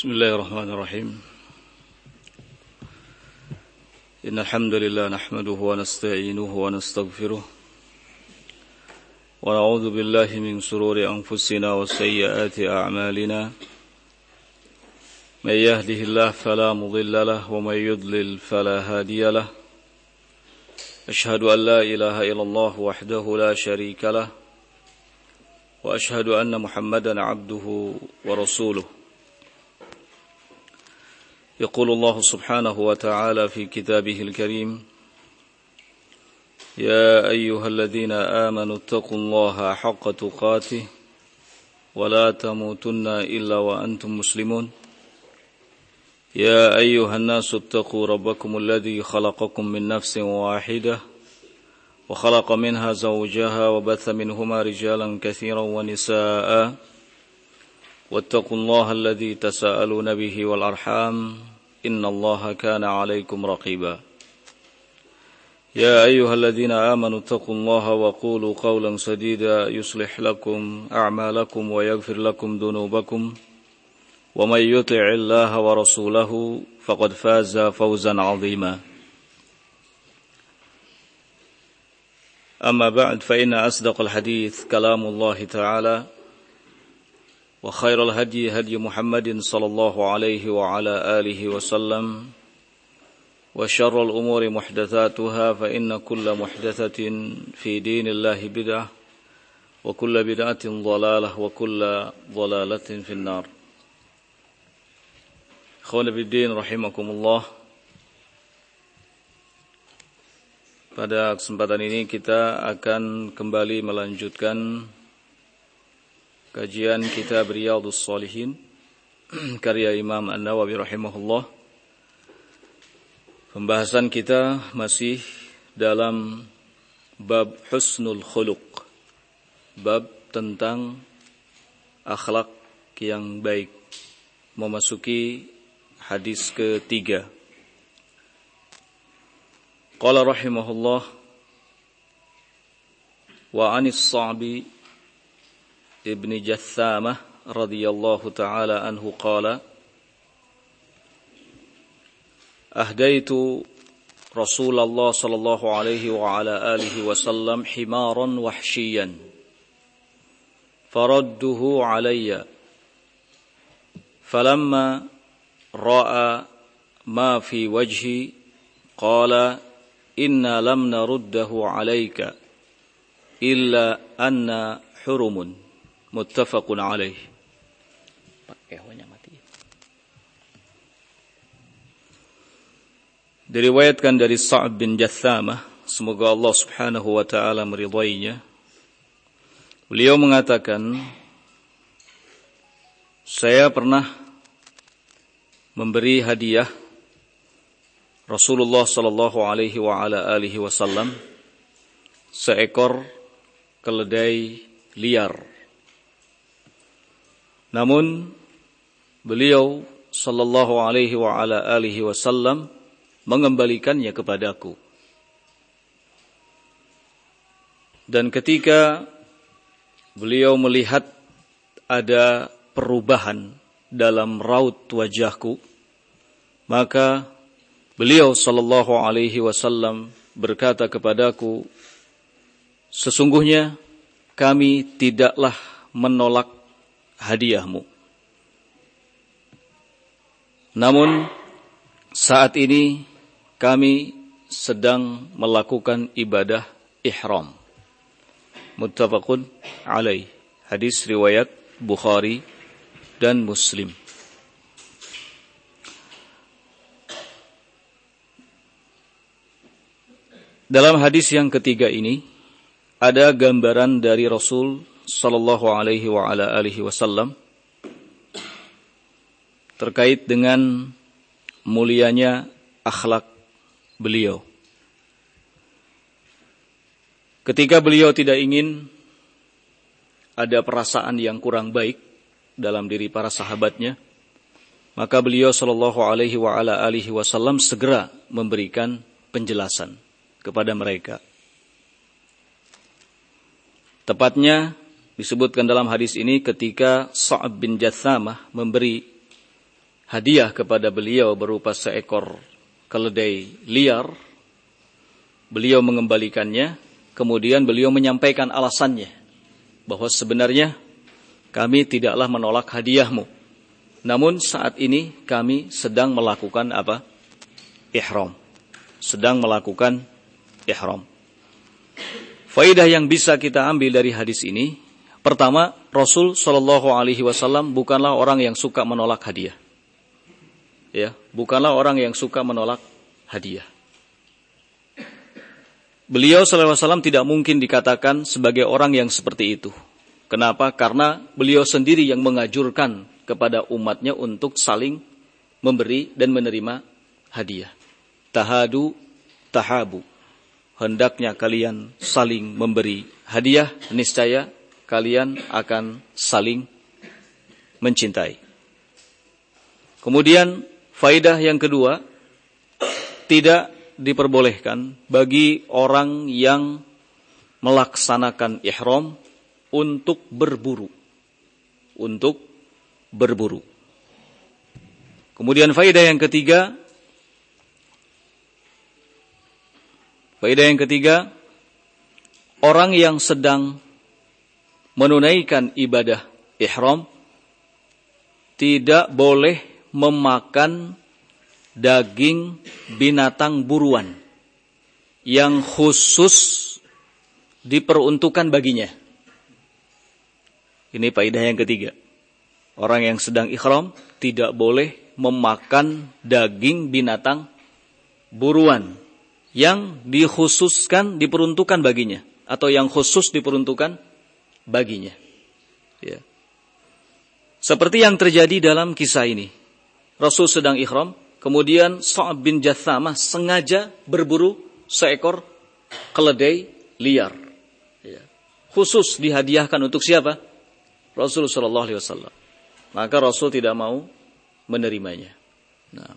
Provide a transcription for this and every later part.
Bismillahirrahmanirrahim. Innal hamdalillah nahmaduhu wa nasta'inuhu wa nastaghfiruh wa na'udzu billahi min shururi anfusina wa sayyiati a'malina. May yahdihillahu fala mudilla lahu wa may yudlil fala hadiya lahu. Ashhadu an la ilaha illallah wahdahu la sharika lahu wa ashhadu anna Muhammadan 'abduhu wa rasuluh. يقول الله سبحانه وتعالى في كتابه الكريم يا أيها الذين آمنوا اتقوا الله حق تقاته ولا تموتن إلا وأنتم مسلمون يا أيها الناس اتقوا ربكم الذي خلقكم من نفس واحدة وخلق منها زوجها وبث منهما رجالا كثيرا ونساء واتقوا الله الذي تساءلون به والأرحام إن الله كان عليكم رقيبا يا أيها الذين آمنوا اتقوا الله وقولوا قولا سديدا يصلح لكم أعمالكم ويغفر لكم ذنوبكم ومن يطع الله ورسوله فقد فاز فوزا عظيما أما بعد فإن أصدق الحديث كلام الله تعالى وخير الهدي هدي محمد صلى الله عليه وعلى آله وسلم وشر الأمور محدثاتها فإن كل محدثة في دين الله بدعة وكل بدعة ضلالة وكل ضلالة في النار. Ikhwan fillah rahimakumullah. Pada kesempatan ini kita akan kembali melanjutkan kajian kitab Riyadhus Shalihin karya Imam An-Nawawi rahimahullah. Pembahasan kita masih dalam bab husnul khuluq, bab tentang akhlak yang baik, memasuki hadis ketiga. Qala rahimahullah wa anis Sa'bi ابن جثامة رضي الله تعالى عنه قال أهديت رسول الله صلى الله عليه وعلى آله وسلم حمارا وحشيا فرده علي فلما رأى ما في وجهي قال إنا لم نرده عليك إلا أن حرم muttafaqun alaih. Diriwayatkan dari Sa'b bin Jathamah, semoga Allah Subhanahu wa taala meridainya. Beliau mengatakan, saya pernah memberi hadiah Rasulullah sallallahu alaihi wa ala alihi wasallam seekor keledai liar. Namun beliau sallallahu alaihi wa ala alihi wasallam mengembalikannya kepadaku. Dan ketika beliau melihat ada perubahan dalam raut wajahku, maka beliau sallallahu alaihi wasallam berkata kepadaku, sesungguhnya kami tidaklah menolak hadiahmu. Namun saat ini kami sedang melakukan ibadah ihram. Muttafaqun alaih. Hadis riwayat Bukhari dan Muslim. Dalam hadis yang ketiga ini ada gambaran dari Rasul sallallahu alaihi wa ala alihi wasallam terkait dengan mulianya akhlak beliau. Ketika beliau tidak ingin ada perasaan yang kurang baik dalam diri para sahabatnya, maka beliau sallallahu alaihi wa ala alihi wasallam segera memberikan penjelasan kepada mereka. Tepatnya disebutkan dalam hadis ini ketika Sa'b bin Jathamah memberi hadiah kepada beliau berupa seekor keledai liar, beliau mengembalikannya, kemudian beliau menyampaikan alasannya, bahwa sebenarnya kami tidaklah menolak hadiahmu, namun saat ini kami sedang melakukan apa? Ihram. Sedang melakukan ihram. Faidah yang bisa kita ambil dari hadis ini, pertama, Rasul Shallallahu Alaihi Wasallam bukanlah orang yang suka menolak hadiah. Ya, bukanlah orang yang suka menolak hadiah. Beliau Shallallahu Alaihi Wasallam tidak mungkin dikatakan sebagai orang yang seperti itu. Kenapa? Karena beliau sendiri yang mengajurkan kepada umatnya untuk saling memberi dan menerima hadiah. Tahadu, tahabu. Hendaknya kalian saling memberi hadiah, niscaya kalian akan saling mencintai. Kemudian faidah yang kedua, tidak diperbolehkan bagi orang yang melaksanakan ihram untuk berburu. Kemudian faedah yang ketiga, orang yang sedang menunaikan ibadah ihram tidak boleh memakan daging binatang buruan yang khusus diperuntukkan baginya. Ini faedah yang ketiga. Orang yang sedang ihram tidak boleh memakan daging binatang buruan yang dikhususkan diperuntukkan baginya, atau yang khusus diperuntukkan baginya. Ya. Seperti yang terjadi dalam kisah ini. Rasul sedang ihram, kemudian Sa'ab bin Jathamah sengaja berburu seekor keledai liar. Ya. Khusus dihadiahkan untuk siapa? Rasulullah sallallahu alaihi wasallam. Maka Rasul tidak mau menerimanya. Nah.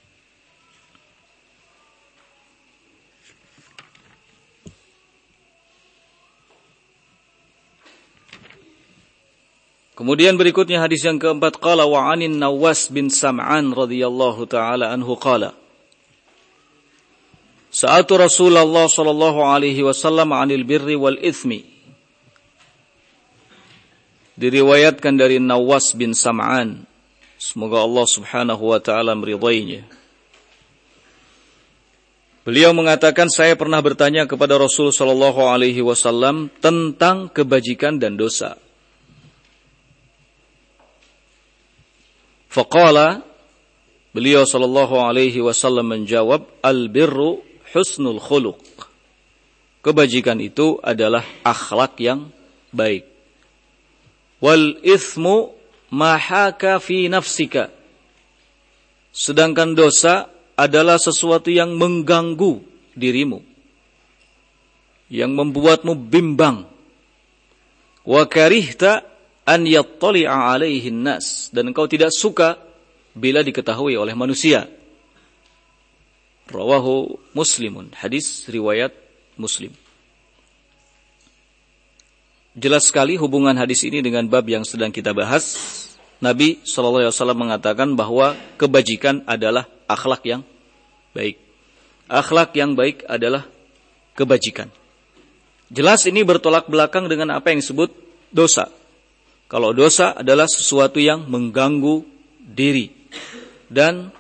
Kemudian berikutnya hadis yang keempat, qala wa 'anin Nawas bin Sam'an radhiyallahu taala anhu qala, sa'atu Rasulullah sallallahu alaihi wasallam 'anil birri wal itsmi. Diriwayatkan dari Nawas bin Sam'an, semoga Allah subhanahu wa ta'ala meridainya. Beliau mengatakan, saya pernah bertanya kepada Rasul sallallahu alaihi wasallam tentang kebajikan dan dosa. Faqala, beliau sallallahu alaihi wasallam menjawab, al-birru husnul khuluq. Kebajikan itu adalah akhlak yang baik. Wal ithmu ma haka fi nafsika. Sedangkan dosa adalah sesuatu yang mengganggu dirimu, yang membuatmu bimbang. Wa karihta an yattali'a alaihi nas, dan engkau tidak suka bila diketahui oleh manusia. Rawahu Muslimun, hadis riwayat Muslim. Jelas sekali hubungan hadis ini dengan bab yang sedang kita bahas. Nabi SAW mengatakan bahwa kebajikan adalah akhlak yang baik. Akhlak yang baik adalah kebajikan. Jelas ini bertolak belakang dengan apa yang disebut dosa. Kalau dosa adalah sesuatu yang mengganggu diri, dan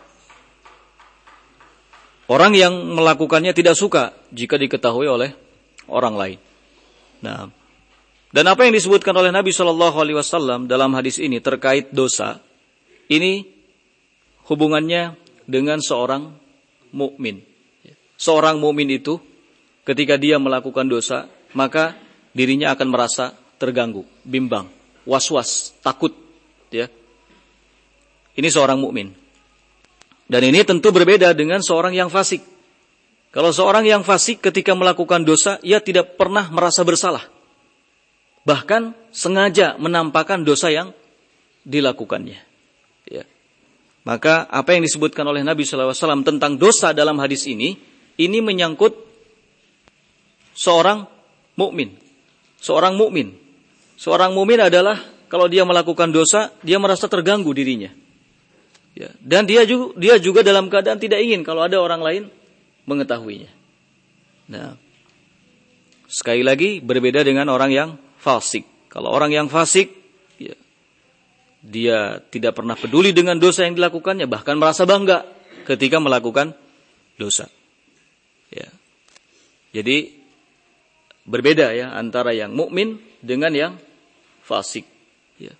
orang yang melakukannya tidak suka jika diketahui oleh orang lain. Nah, dan apa yang disebutkan oleh Nabi SAW dalam hadis ini terkait dosa, ini hubungannya dengan seorang mukmin. Seorang mukmin itu ketika dia melakukan dosa, maka dirinya akan merasa terganggu, bimbang, was-was, takut. Ya. Ini seorang mukmin. Dan ini tentu berbeda dengan seorang yang fasik. Kalau seorang yang fasik ketika melakukan dosa, ia tidak pernah merasa bersalah. Bahkan sengaja menampakkan dosa yang dilakukannya. Ya. Maka apa yang disebutkan oleh Nabi SAW tentang dosa dalam hadis ini menyangkut seorang mukmin. Seorang mukmin. Seorang mukmin adalah kalau dia melakukan dosa, dia merasa terganggu dirinya. Ya, dan dia juga dalam keadaan tidak ingin kalau ada orang lain mengetahuinya. Nah, sekali lagi berbeda dengan orang yang fasik. Kalau orang yang fasik, ya, dia tidak pernah peduli dengan dosa yang dilakukannya, bahkan merasa bangga ketika melakukan dosa. Ya. Jadi berbeda ya antara yang mukmin dengan yang fasik. Ya.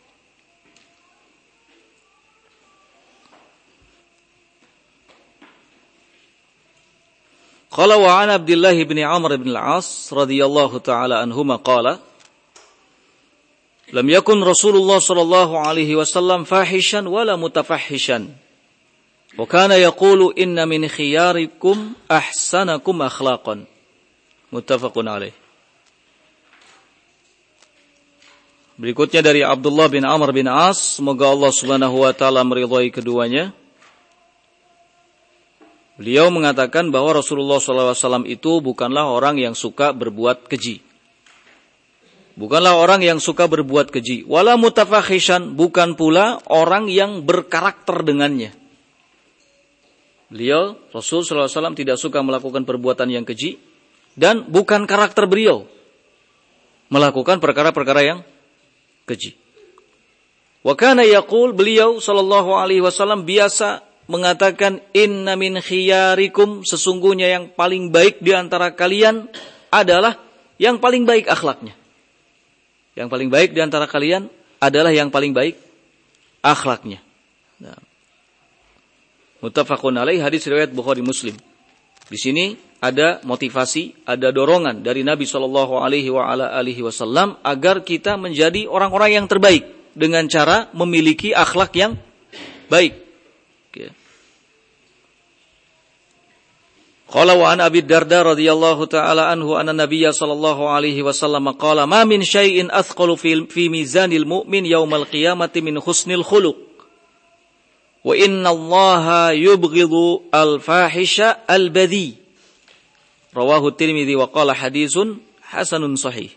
Qala wa an Abdullah bin Amr bin al-As radhiyallahu taala anhuma qala lam yakun Rasulullah sallallahu alaihi wasallam fahishan wala mutafahishan wa kana yaqulu inna min khiyarikum ahsanakum akhlaqan muttafaqun alaih. Berikutnya dari Abdullah bin Amr bin As, semoga Allah Subhanahu wa taala meridhai keduanya. Beliau mengatakan bahwa Rasulullah SAW itu bukanlah orang yang suka berbuat keji. Bukanlah orang yang suka berbuat keji. Wala mutafakhishan, bukan pula orang yang berkarakter dengannya. Beliau, Rasul SAW tidak suka melakukan perbuatan yang keji. Dan bukan karakter beliau melakukan perkara-perkara yang keji. Wa kana yaqul, beliau SAW biasa mengatakan inna min khiyarikum, sesungguhnya yang paling baik di antara kalian adalah yang paling baik akhlaknya. Yang paling baik di antara kalian adalah yang paling baik akhlaknya. Nah. Muttafaqun alaih, hadis riwayat Bukhari Muslim. Di sini ada motivasi, ada dorongan dari Nabi SAW agar kita menjadi orang-orang yang terbaik dengan cara memiliki akhlak yang baik. Qala wa an Abi Darda radhiyallahu ta'ala anhu anna Nabiyya sallallahu alaihi wasallam qala ma min syai'in athqalu fi mizanil mu'min yaumal qiyamati min husnil khuluq wa inna Allaha yubghidu al-fahisha al-badhi. Rawahu Tirmidzi wa qala haditsun hasanun sahih.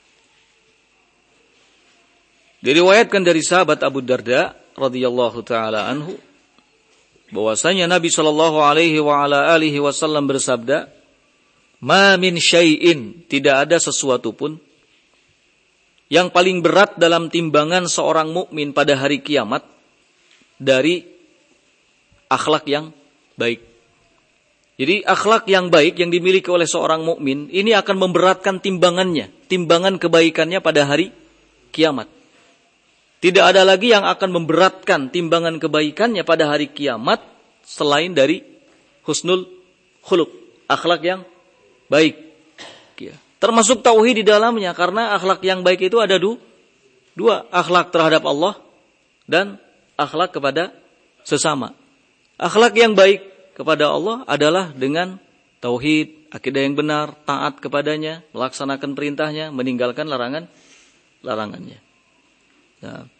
Diriwayatkan dari sahabat Abu Darda radhiyallahu ta'ala anhu bahwasanya Nabi sallallahu alaihi wasallam bersabda, "Ma min syai'in," tidak ada sesuatu pun yang paling berat dalam timbangan seorang mukmin pada hari kiamat dari akhlak yang baik. Jadi akhlak yang baik yang dimiliki oleh seorang mukmin ini akan memberatkan timbangannya, timbangan kebaikannya pada hari kiamat. Tidak ada lagi yang akan memberatkan timbangan kebaikannya pada hari kiamat selain dari husnul khuluq, akhlak yang baik. Termasuk tauhid di dalamnya, karena akhlak yang baik itu ada dua, akhlak terhadap Allah dan akhlak kepada sesama. Akhlak yang baik kepada Allah adalah dengan tauhid, akidah yang benar, taat kepadanya, melaksanakan perintahnya, meninggalkan larangannya. Nah.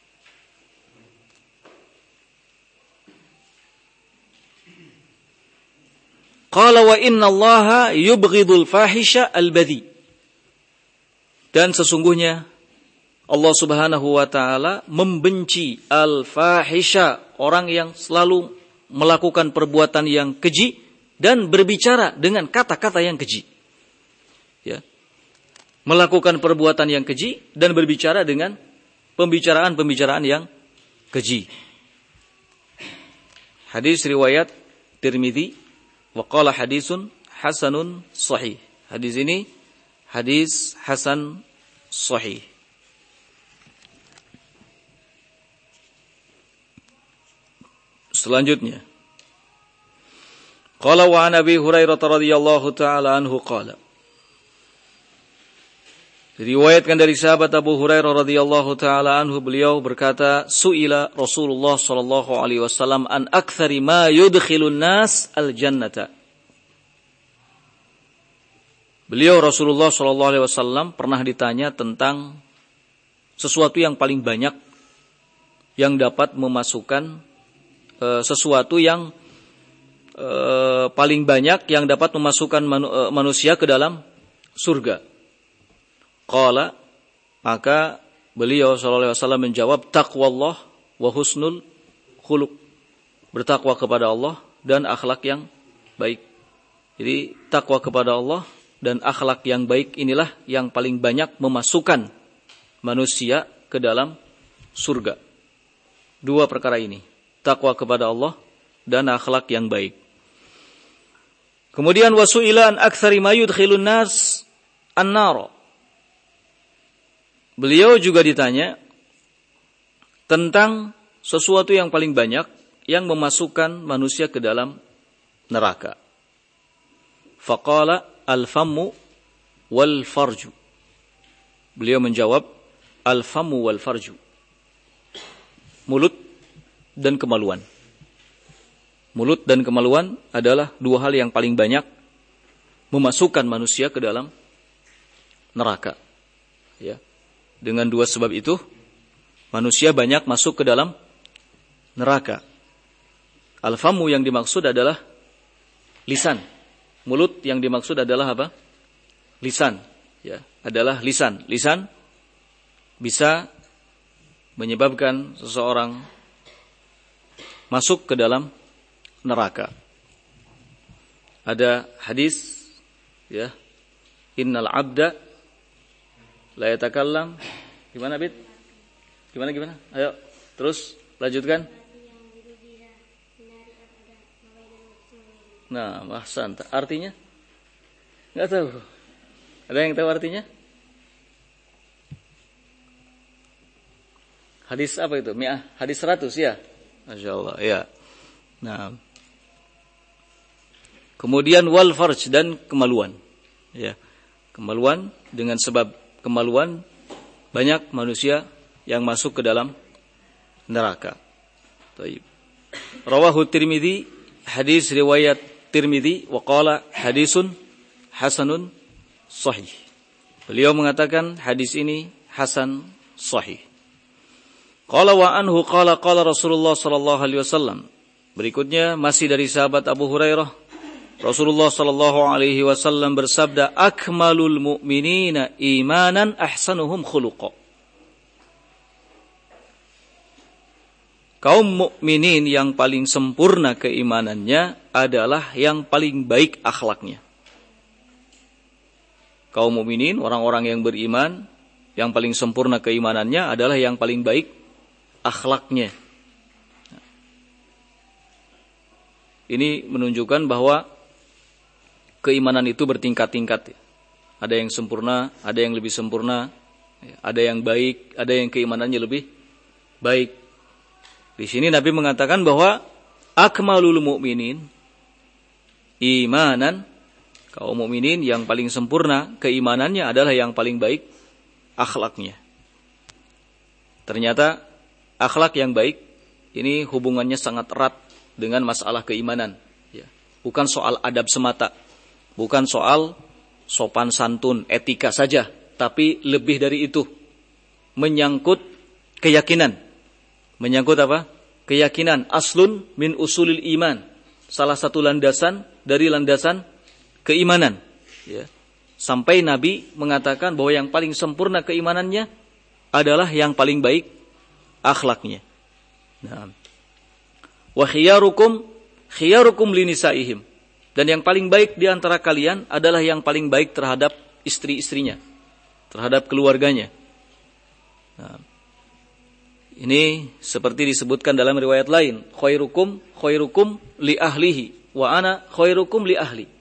Qala wa inna Allaha yubghidul fahisha al-badhi. Dan sesungguhnya Allah Subhanahu wa taala membenci al-fahisha, orang yang selalu melakukan perbuatan yang keji dan berbicara dengan kata-kata yang keji. Ya. Melakukan perbuatan yang keji dan berbicara dengan pembicaraan yang keji. Hadis riwayat Tirmidzi wa qala hadisun hasanun sahih. Hadis ini hadis hasan sahih. Selanjutnya, qala wa an Abi Hurairah radhiyallahu taala anhu qala, diriwayatkan dari sahabat Abu Hurairah radhiyallahu taala anhu, beliau berkata, su'ila Rasulullah sallallahu alaihi wasallam an aktsari ma yudkhilun nas al-jannata. Beliau Rasulullah sallallahu alaihi wasallam pernah ditanya tentang sesuatu yang paling banyak yang dapat memasukkan sesuatu yang paling banyak yang dapat memasukkan manusia ke dalam surga. Qala, maka beliau sallallahu alaihi wasallam menjawab, taqwallah wa husnul khuluq. bertakwa kepada Allah dan akhlak yang baik. Jadi takwa kepada Allah dan akhlak yang baik inilah yang paling banyak memasukkan manusia ke dalam surga. Dua perkara ini, takwa kepada Allah dan akhlak yang baik. Kemudian wasu'ila an aktsari ma yudkhilun nas an-nar. Beliau juga ditanya tentang sesuatu yang paling banyak yang memasukkan manusia ke dalam neraka. Faqala al-fammu wal farju. Beliau menjawab al-fammu wal farju. Mulut dan kemaluan. Mulut dan kemaluan adalah dua hal yang paling banyak memasukkan manusia ke dalam neraka. Ya. Dengan dua sebab itu, manusia banyak masuk ke dalam neraka. Al-fammu yang dimaksud adalah lisan. Mulut yang dimaksud adalah apa? Lisan. Ya, adalah lisan. Lisan bisa menyebabkan seseorang masuk ke dalam neraka. Ada hadis, ya, innal abda la yatakallam. Gimana, Bit? Gimana? Ayo, terus lanjutkan. Nah, ahsan. Artinya? Enggak tahu. Ada yang tahu artinya? Hadis apa itu? Hadis 100 ya? Masya Allah, ya. Nah. Kemudian wal farj dan kemaluan. Ya. Kemaluan, dengan sebab kemaluan banyak manusia yang masuk ke dalam neraka. Baik. Rawahu Tirmidzi, hadis riwayat Tirmidzi wa qala hadisun hasanun sahih. Beliau mengatakan hadis ini hasan sahih. Qala wa anhu qala Rasulullah sallallahu alaihi wasallam. Berikutnya masih dari sahabat Abu Hurairah, Rasulullah sallallahu alaihi wasallam bersabda, akmalul mu'minina imanan ahsanuhum khuluqa. Kaum mukminin yang paling sempurna keimanannya adalah yang paling baik akhlaknya. Kaum mukminin, orang-orang yang beriman, yang paling sempurna keimanannya adalah yang paling baik akhlaknya. Ini menunjukkan bahwa keimanan itu bertingkat-tingkat. Ada yang sempurna, ada yang lebih sempurna, ada yang baik, ada yang keimanannya lebih baik. Di sini Nabi mengatakan bahwa akmalul mu'minin imanan, kaum mukminin yang paling sempurna keimanannya adalah yang paling baik akhlaknya. Ternyata akhlak yang baik ini hubungannya sangat erat dengan masalah keimanan. Ya. Bukan soal adab semata, bukan soal sopan santun, etika saja, tapi lebih dari itu, menyangkut keyakinan. Menyangkut apa? Keyakinan. Aslun min usulil iman. Salah satu landasan dari landasan keimanan. Ya. Sampai Nabi mengatakan bahwa yang paling sempurna keimanannya adalah yang paling baik akhlaknya. Nah. Wa khiyarukum linisaihim. Dan yang paling baik di antara kalian adalah yang paling baik terhadap istri-istrinya, terhadap keluarganya. Nah. Ini seperti disebutkan dalam riwayat lain, khairukum li ahlihi wa ana khairukum li ahli.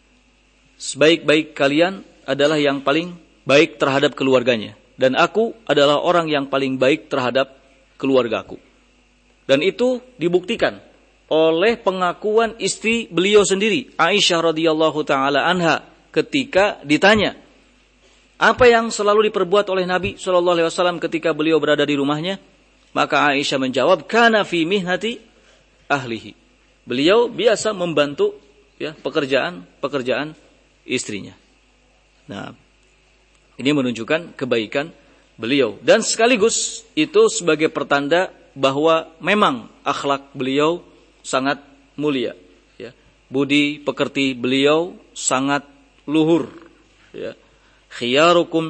Sebaik-baik kalian adalah yang paling baik terhadap keluarganya, dan aku adalah orang yang paling baik terhadap keluargaku. Dan itu dibuktikan oleh pengakuan istri beliau sendiri, Aisyah radhiyallahu taala anha, ketika ditanya apa yang selalu diperbuat oleh Nabi sallallahu alaihi wasallam ketika beliau berada di rumahnya. Maka Aisyah menjawab, kana fi mihnati ahlihi. Beliau biasa membantu ya pekerjaan istrinya. Nah, ini menunjukkan kebaikan beliau, dan sekaligus itu sebagai pertanda bahwa memang akhlak beliau sangat mulia, ya. Budi pekerti beliau sangat luhur, ya. Khiyarukum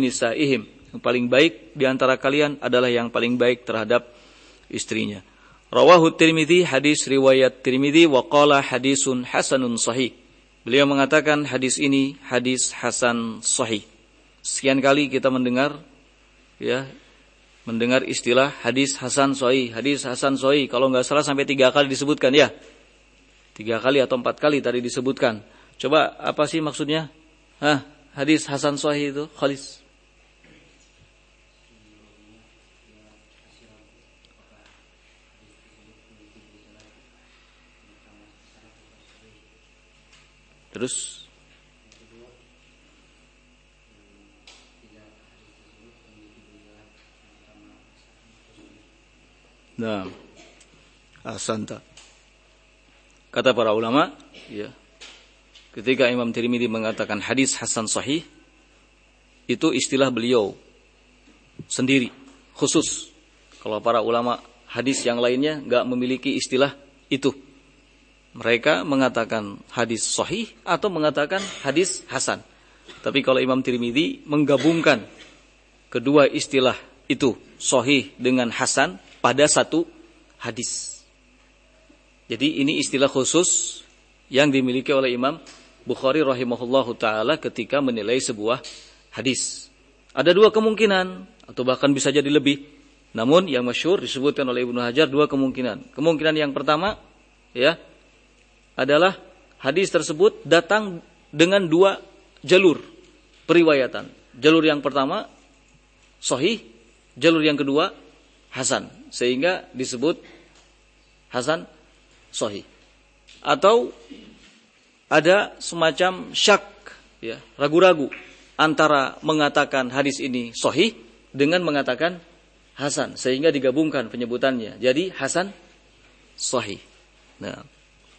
linisaihim. Yang paling baik di antara kalian adalah yang paling baik terhadap istrinya. Rawahu Tirmidzi, hadis riwayat Tirmidzi, wa qala hadisun hasanun sahih. Beliau mengatakan hadis ini hadis hasan sahih. Sekian kali kita mendengar istilah hadis hasan sahih, hadis hasan sahih. Kalau enggak salah sampai 3 kali disebutkan ya. 3 kali atau 4 kali tadi disebutkan. Coba apa sih maksudnya? Hadis hasan sahih itu, Khalis. Terus ahsanta. Kata para ulama, ya, ketika Imam Tirmidzi mengatakan hadis hasan sahih, itu istilah beliau sendiri, khusus. Kalau para ulama hadis yang lainnya enggak memiliki istilah itu. Mereka mengatakan hadis sahih atau mengatakan hadis hasan. Tapi kalau Imam Tirmidzi menggabungkan kedua istilah itu, sahih dengan hasan, pada satu hadis. Jadi ini istilah khusus yang dimiliki oleh Imam Bukhari rahimahullahu ta'ala ketika menilai sebuah hadis. Ada 2 kemungkinan, atau bahkan bisa jadi lebih. Namun yang masyhur disebutkan oleh Ibnu Hajar 2 kemungkinan. Kemungkinan yang pertama, ya, adalah hadis tersebut datang dengan 2 jalur periwayatan. Jalur yang pertama sahih, jalur yang kedua hasan, sehingga disebut hasan sahih. Atau ada semacam syak, ya, ragu-ragu antara mengatakan hadis ini sahih dengan mengatakan hasan, sehingga digabungkan penyebutannya jadi hasan sahih. Nah,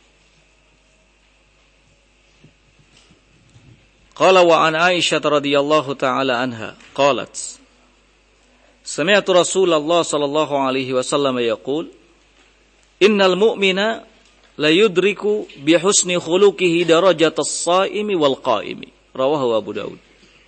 qala wa an Aisyah radhiyallahu ta'ala anha qalat sami'tu Rasulullah sallallahu alaihi wasallam yaqul innal mu'mina la yudriku bi husni khuluqihi darajatas shaimi wal qaimi. Rawahu Abu Daud.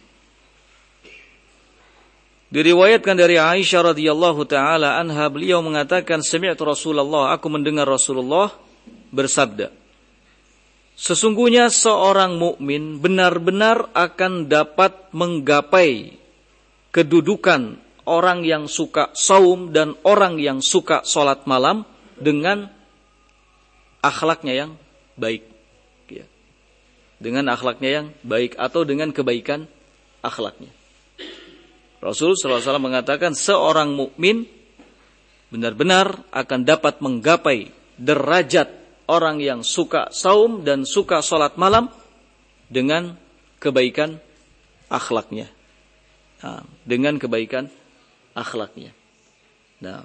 Diriwayatkan dari Aisyah radhiyallahu ta'ala anha, beliau mengatakan sami'tu Rasulullah, aku mendengar Rasulullah bersabda, sesungguhnya seorang mukmin benar-benar akan dapat menggapai kedudukan orang yang suka saum dan orang yang suka salat malam dengan akhlaknya yang baik. Ya. Dengan akhlaknya yang baik atau dengan kebaikan akhlaknya. Rasul sallallahu alaihi wasallam mengatakan seorang mukmin benar-benar akan dapat menggapai derajat orang yang suka saum dan suka salat malam dengan kebaikan akhlaknya. Nah, dengan kebaikan akhlaknya. Nah,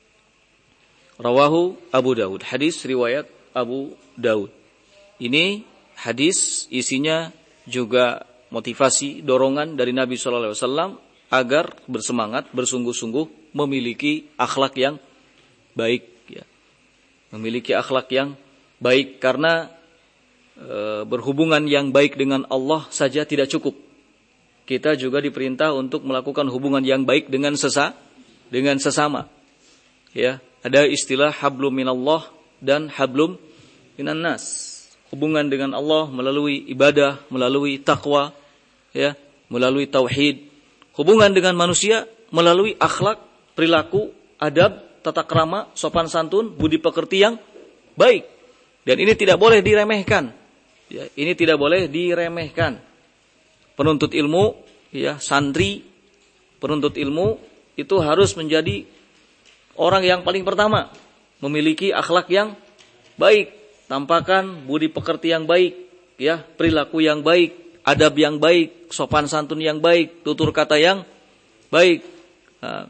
rawahu Abu Daud. Hadis riwayat Abu Daud. Ini hadis isinya juga motivasi, dorongan dari Nabi sallallahu alaihi wasallam agar bersemangat, bersungguh-sungguh memiliki akhlak yang baik, ya. Memiliki akhlak yang baik, karena berhubungan yang baik dengan Allah saja tidak cukup. Kita juga diperintah untuk melakukan hubungan yang baik dengan sesama. Ya, ada istilah hablum minallah dan hablum minan nas. Hubungan dengan Allah melalui ibadah, melalui takwa, ya, melalui tauhid. Hubungan dengan manusia melalui akhlak, perilaku, adab, tata krama, sopan santun, budi pekerti yang baik. Dan ini tidak boleh diremehkan. Ya, ini tidak boleh diremehkan. Penuntut ilmu, ya, santri, penuntut ilmu itu harus menjadi orang yang paling pertama memiliki akhlak yang baik, tampakan budi pekerti yang baik, ya, perilaku yang baik, adab yang baik, sopan santun yang baik, tutur kata yang baik. Nah,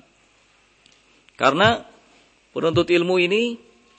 karena penuntut ilmu ini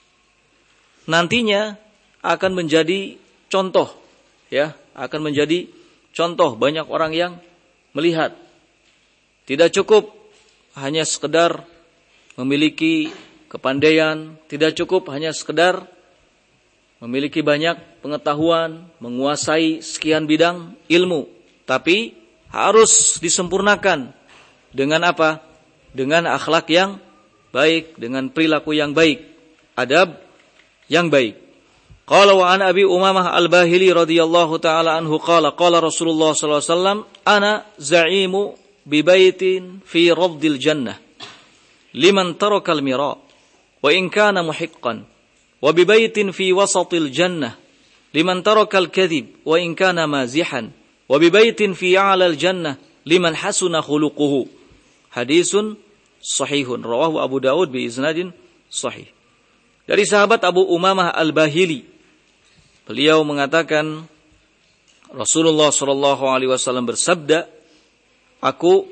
nantinya akan menjadi contoh, ya, akan menjadi contoh banyak orang yang melihat. Tidak cukup hanya sekedar memiliki kepandaian, tidak cukup hanya sekedar memiliki banyak pengetahuan, menguasai sekian bidang ilmu, tapi harus disempurnakan dengan apa? Dengan akhlak yang baik, dengan perilaku yang baik. adab yang baik. Qala wa an Abi Umamah Al-Bahili radhiyallahu taala anhu qala qala Rasulullah sallallahu alaihi wasallam ana za'imu bi baitin fi rafdil jannah liman taraka al-mira wa in kana muhiqqan wa bi baitin fi wasatil jannah liman taraka al-kadhib wa in kana mazihan wa bi baitin fi a'la al-jannah liman hasuna khuluquhu. Hadisun sahihun rawahu Abu Daud bi isnadin sahih. Dari sahabat Abu Umamah Al-Bahili, beliau mengatakan Rasulullah sallallahu alaihi wasallam bersabda, aku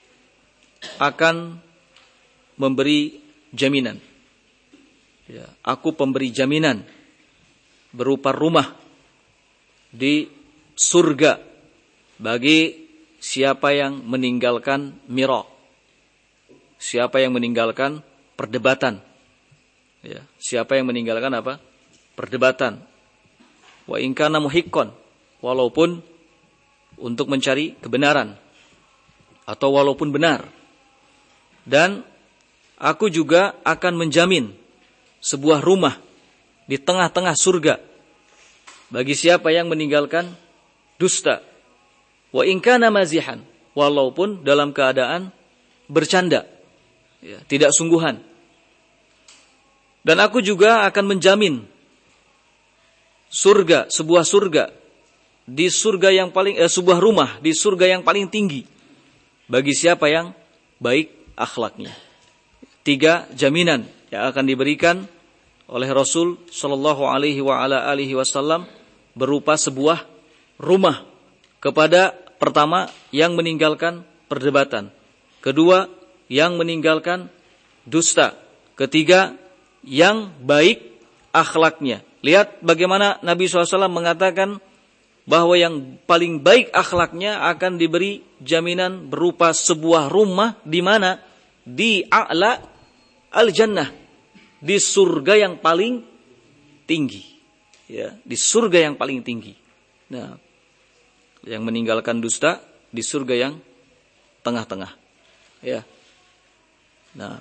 akan memberi jaminan. Ya, aku pemberi jaminan berupa rumah di surga bagi siapa yang meninggalkan mira. Siapa yang meninggalkan perdebatan. Ya, siapa yang meninggalkan apa? Perdebatan. Wa in kana muhiqqan, walaupun untuk mencari kebenaran atau walaupun benar. Dan aku juga akan menjamin sebuah rumah di tengah-tengah surga bagi siapa yang meninggalkan dusta. Wa in kana mazihan, walaupun dalam keadaan bercanda, ya, tidak sungguhan. Dan aku juga akan menjamin surga, sebuah surga di surga yang paling sebuah rumah di surga yang paling tinggi bagi siapa yang baik akhlaknya. 3 jaminan yang akan diberikan oleh Rasul sallallahu alaihi wasallam berupa sebuah rumah kepada pertama yang meninggalkan perdebatan, kedua yang meninggalkan dusta, ketiga yang baik akhlaknya. Lihat bagaimana Nabi SAW mengatakan bahwa yang paling baik akhlaknya akan diberi jaminan berupa sebuah rumah di mana? Di a'la al-jannah, di surga yang paling tinggi. Ya, di surga yang paling tinggi. Nah, yang meninggalkan dusta di surga yang tengah-tengah. Ya. Nah,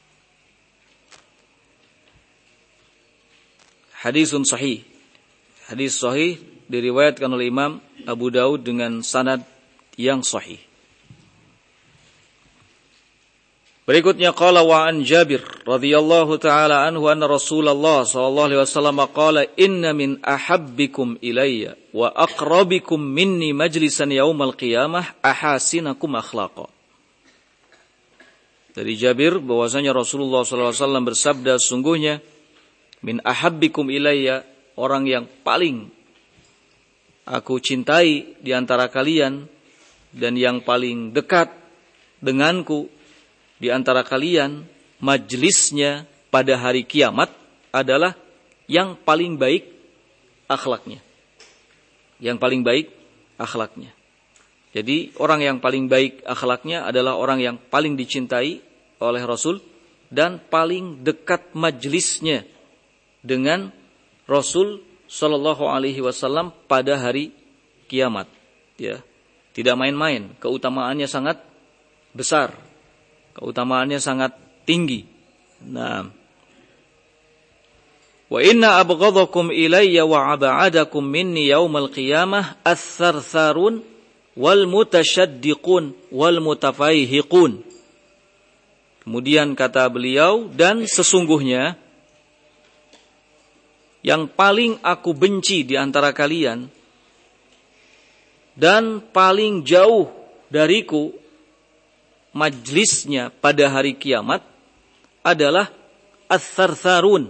hadisun sahih. Hadis sahih diriwayatkan oleh Imam Abu Daud dengan sanad yang sahih. Berikutnya qala wa an Jabir radhiyallahu taala anhu anna Rasulullah sallallahu alaihi wasallam qala inna min ahabbikum ilayya wa aqrabikum minni majlisan yaumal qiyamah ahasinakum akhlaqa. Dari Jabir bahwasanya Rasulullah sallallahu alaihi wasallam bersabda, sungguhnya min ahabbikum ilayya, orang yang paling aku cintai di antara kalian dan yang paling dekat denganku di antara kalian, majlisnya pada hari kiamat adalah yang paling baik akhlaknya. Yang paling baik akhlaknya. Jadi orang yang paling baik akhlaknya adalah orang yang paling dicintai oleh Rasul dan paling dekat majlisnya dengan Rasul sallallahu alaihi wasallam pada hari kiamat. Ya, tidak main-main, keutamaannya sangat besar. Keutamaannya sangat tinggi. Nah, wa inna abghadakum ilayya wa ab'adakum minni yaumal qiyamah ats-tsartsarun wal mutasyaddiqun wal mutafaihiqun. Kemudian kata beliau, dan sesungguhnya yang paling aku benci di antara kalian dan paling jauh dariku majlisnya pada hari kiamat adalah ats-tsartsarun,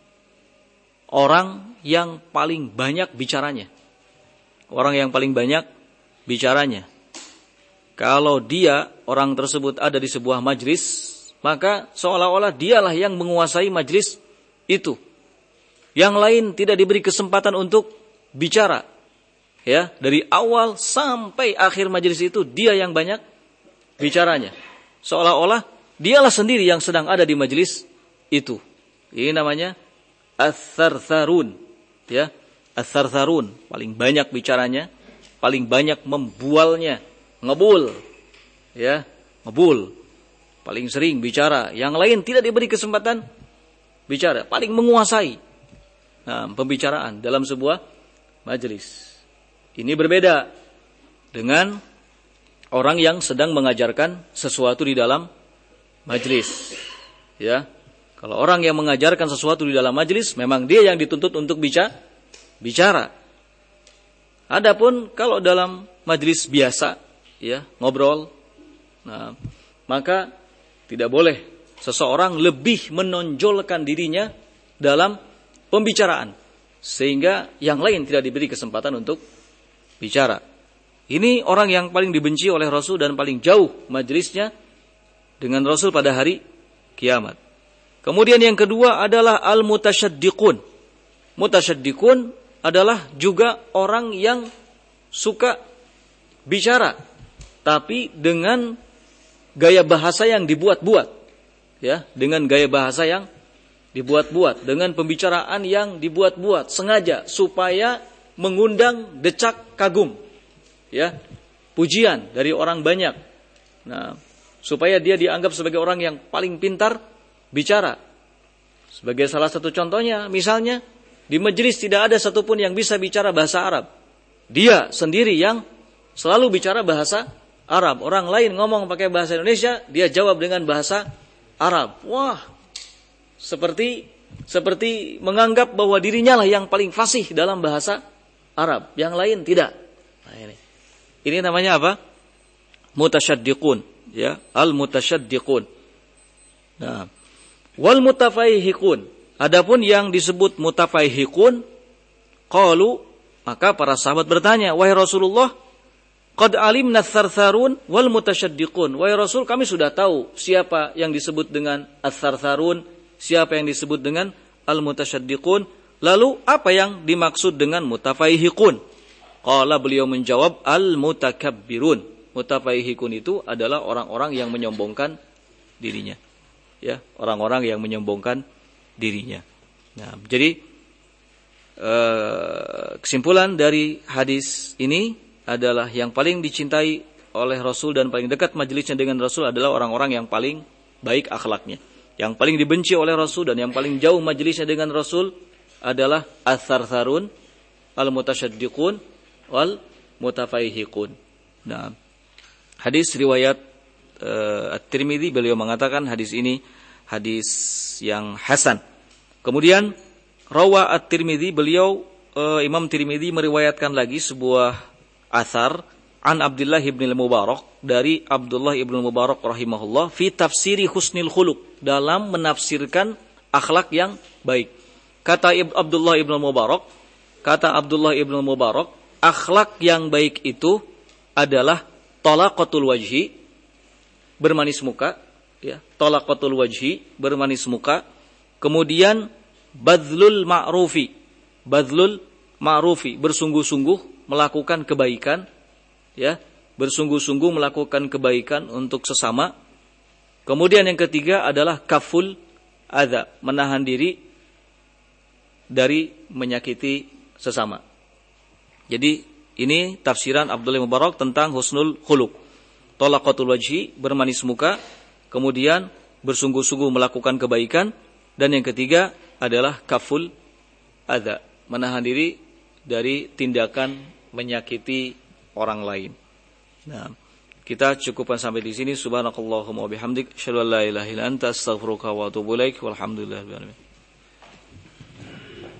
orang yang paling banyak bicaranya. Orang yang paling banyak bicaranya. Kalau dia, orang tersebut ada di sebuah majlis, maka seolah-olah dialah yang menguasai majlis itu. Yang lain tidak diberi kesempatan untuk bicara. Ya, dari awal sampai akhir majlis itu dia yang banyak bicaranya. Seolah-olah dialah sendiri yang sedang ada di majlis itu. Ini namanya ats-tsartsarun. Ya, ats-tsartsarun, paling banyak bicaranya, paling banyak membualnya, ngebul. Ya, ngebul. Paling sering bicara. Yang lain tidak diberi kesempatan bicara, paling menguasai pembicaraan dalam sebuah majelis. Ini berbeda dengan orang yang sedang mengajarkan sesuatu di dalam majelis. Ya, kalau orang yang mengajarkan sesuatu di dalam majelis, memang dia yang dituntut untuk bicara. Adapun kalau dalam majelis biasa, ya, ngobrol, maka tidak boleh seseorang lebih menonjolkan dirinya dalam pembicaraan, sehingga yang lain tidak diberi kesempatan untuk bicara. Ini orang yang paling dibenci oleh Rasul dan paling jauh majelisnya dengan Rasul pada hari kiamat. Kemudian yang kedua adalah al-mutasyaddiqun. Mutasyaddiqun adalah juga orang yang suka bicara, tapi dengan gaya bahasa yang dibuat-buat. Ya, dengan gaya bahasa yang dibuat-buat, dengan pembicaraan yang dibuat-buat sengaja supaya mengundang decak kagum, ya, pujian dari orang banyak. Nah, supaya dia dianggap sebagai orang yang paling pintar bicara. Sebagai salah satu contohnya, misalnya di majelis tidak ada satupun yang bisa bicara bahasa Arab. Dia sendiri yang selalu bicara bahasa Arab. Orang lain ngomong pakai bahasa Indonesia, dia jawab dengan bahasa Arab. Wah, seperti menganggap bahwa dirinya lah yang paling fasih dalam bahasa Arab, yang lain tidak. Nah, ini namanya apa? Mutasyaddiqun, ya, al-mutasyaddiqun. Nah, wal mutafaihiqun. Adapun yang disebut mutafaihiqun, qalu, maka para sahabat bertanya, wahai Rasulullah, qad alimna ats-tsartsarun wal mutasyaddiqun. Wahai Rasul, kami sudah tahu siapa yang disebut dengan ats-tsartsarun, siapa yang disebut dengan al-mutasyaddiqun. Lalu apa yang dimaksud dengan mutafaihiqun? Qala, beliau menjawab, al-mutakabbirun. Mutafaihiqun itu adalah orang-orang yang menyombongkan dirinya. Ya, orang-orang yang menyombongkan dirinya. Nah, jadi kesimpulan dari hadis ini adalah yang paling dicintai oleh Rasul dan paling dekat majelisnya dengan Rasul adalah orang-orang yang paling baik akhlaknya. Yang paling dibenci oleh Rasul dan yang paling jauh majelisnya dengan Rasul adalah ats-tsartsarun, al-mutasyaddiqun, wal mutafaihiqun. Nah, hadis riwayat At-Tirmidzi, beliau mengatakan hadis ini hadis yang hasan. Kemudian rawa At-Tirmidzi, beliau Imam Tirmidzi meriwayatkan lagi sebuah athar an Abdullah ibn al-Mubarak, dari Abdullah ibn al-Mubarak rahimahullah, fi tafsiri husnil khuluq, dalam menafsirkan akhlak yang baik. Kata Abdullah ibn al-Mubarak, akhlak yang baik itu adalah talaqatul wajhi, bermanis muka, ya, talaqatul wajhi, bermanis muka. Kemudian badlul ma'rufi, bersungguh-sungguh melakukan kebaikan, ya, bersungguh-sungguh melakukan kebaikan untuk sesama. Kemudian yang ketiga adalah kaful adza, menahan diri dari menyakiti sesama. Jadi ini tafsiran Abdullah Mubarak tentang husnul khuluq. Talaqatul wajhi, bermanis muka, kemudian bersungguh-sungguh melakukan kebaikan, dan yang ketiga adalah kaful adza, menahan diri dari tindakan menyakiti orang lain. Nah, kita cukupkan sampai di sini. Subhanakallahumma wa bihamdik, asyhadu an la ilaha illa anta, astaghfiruka wa atubu ilaik. Walhamdulillahirabbil alamin.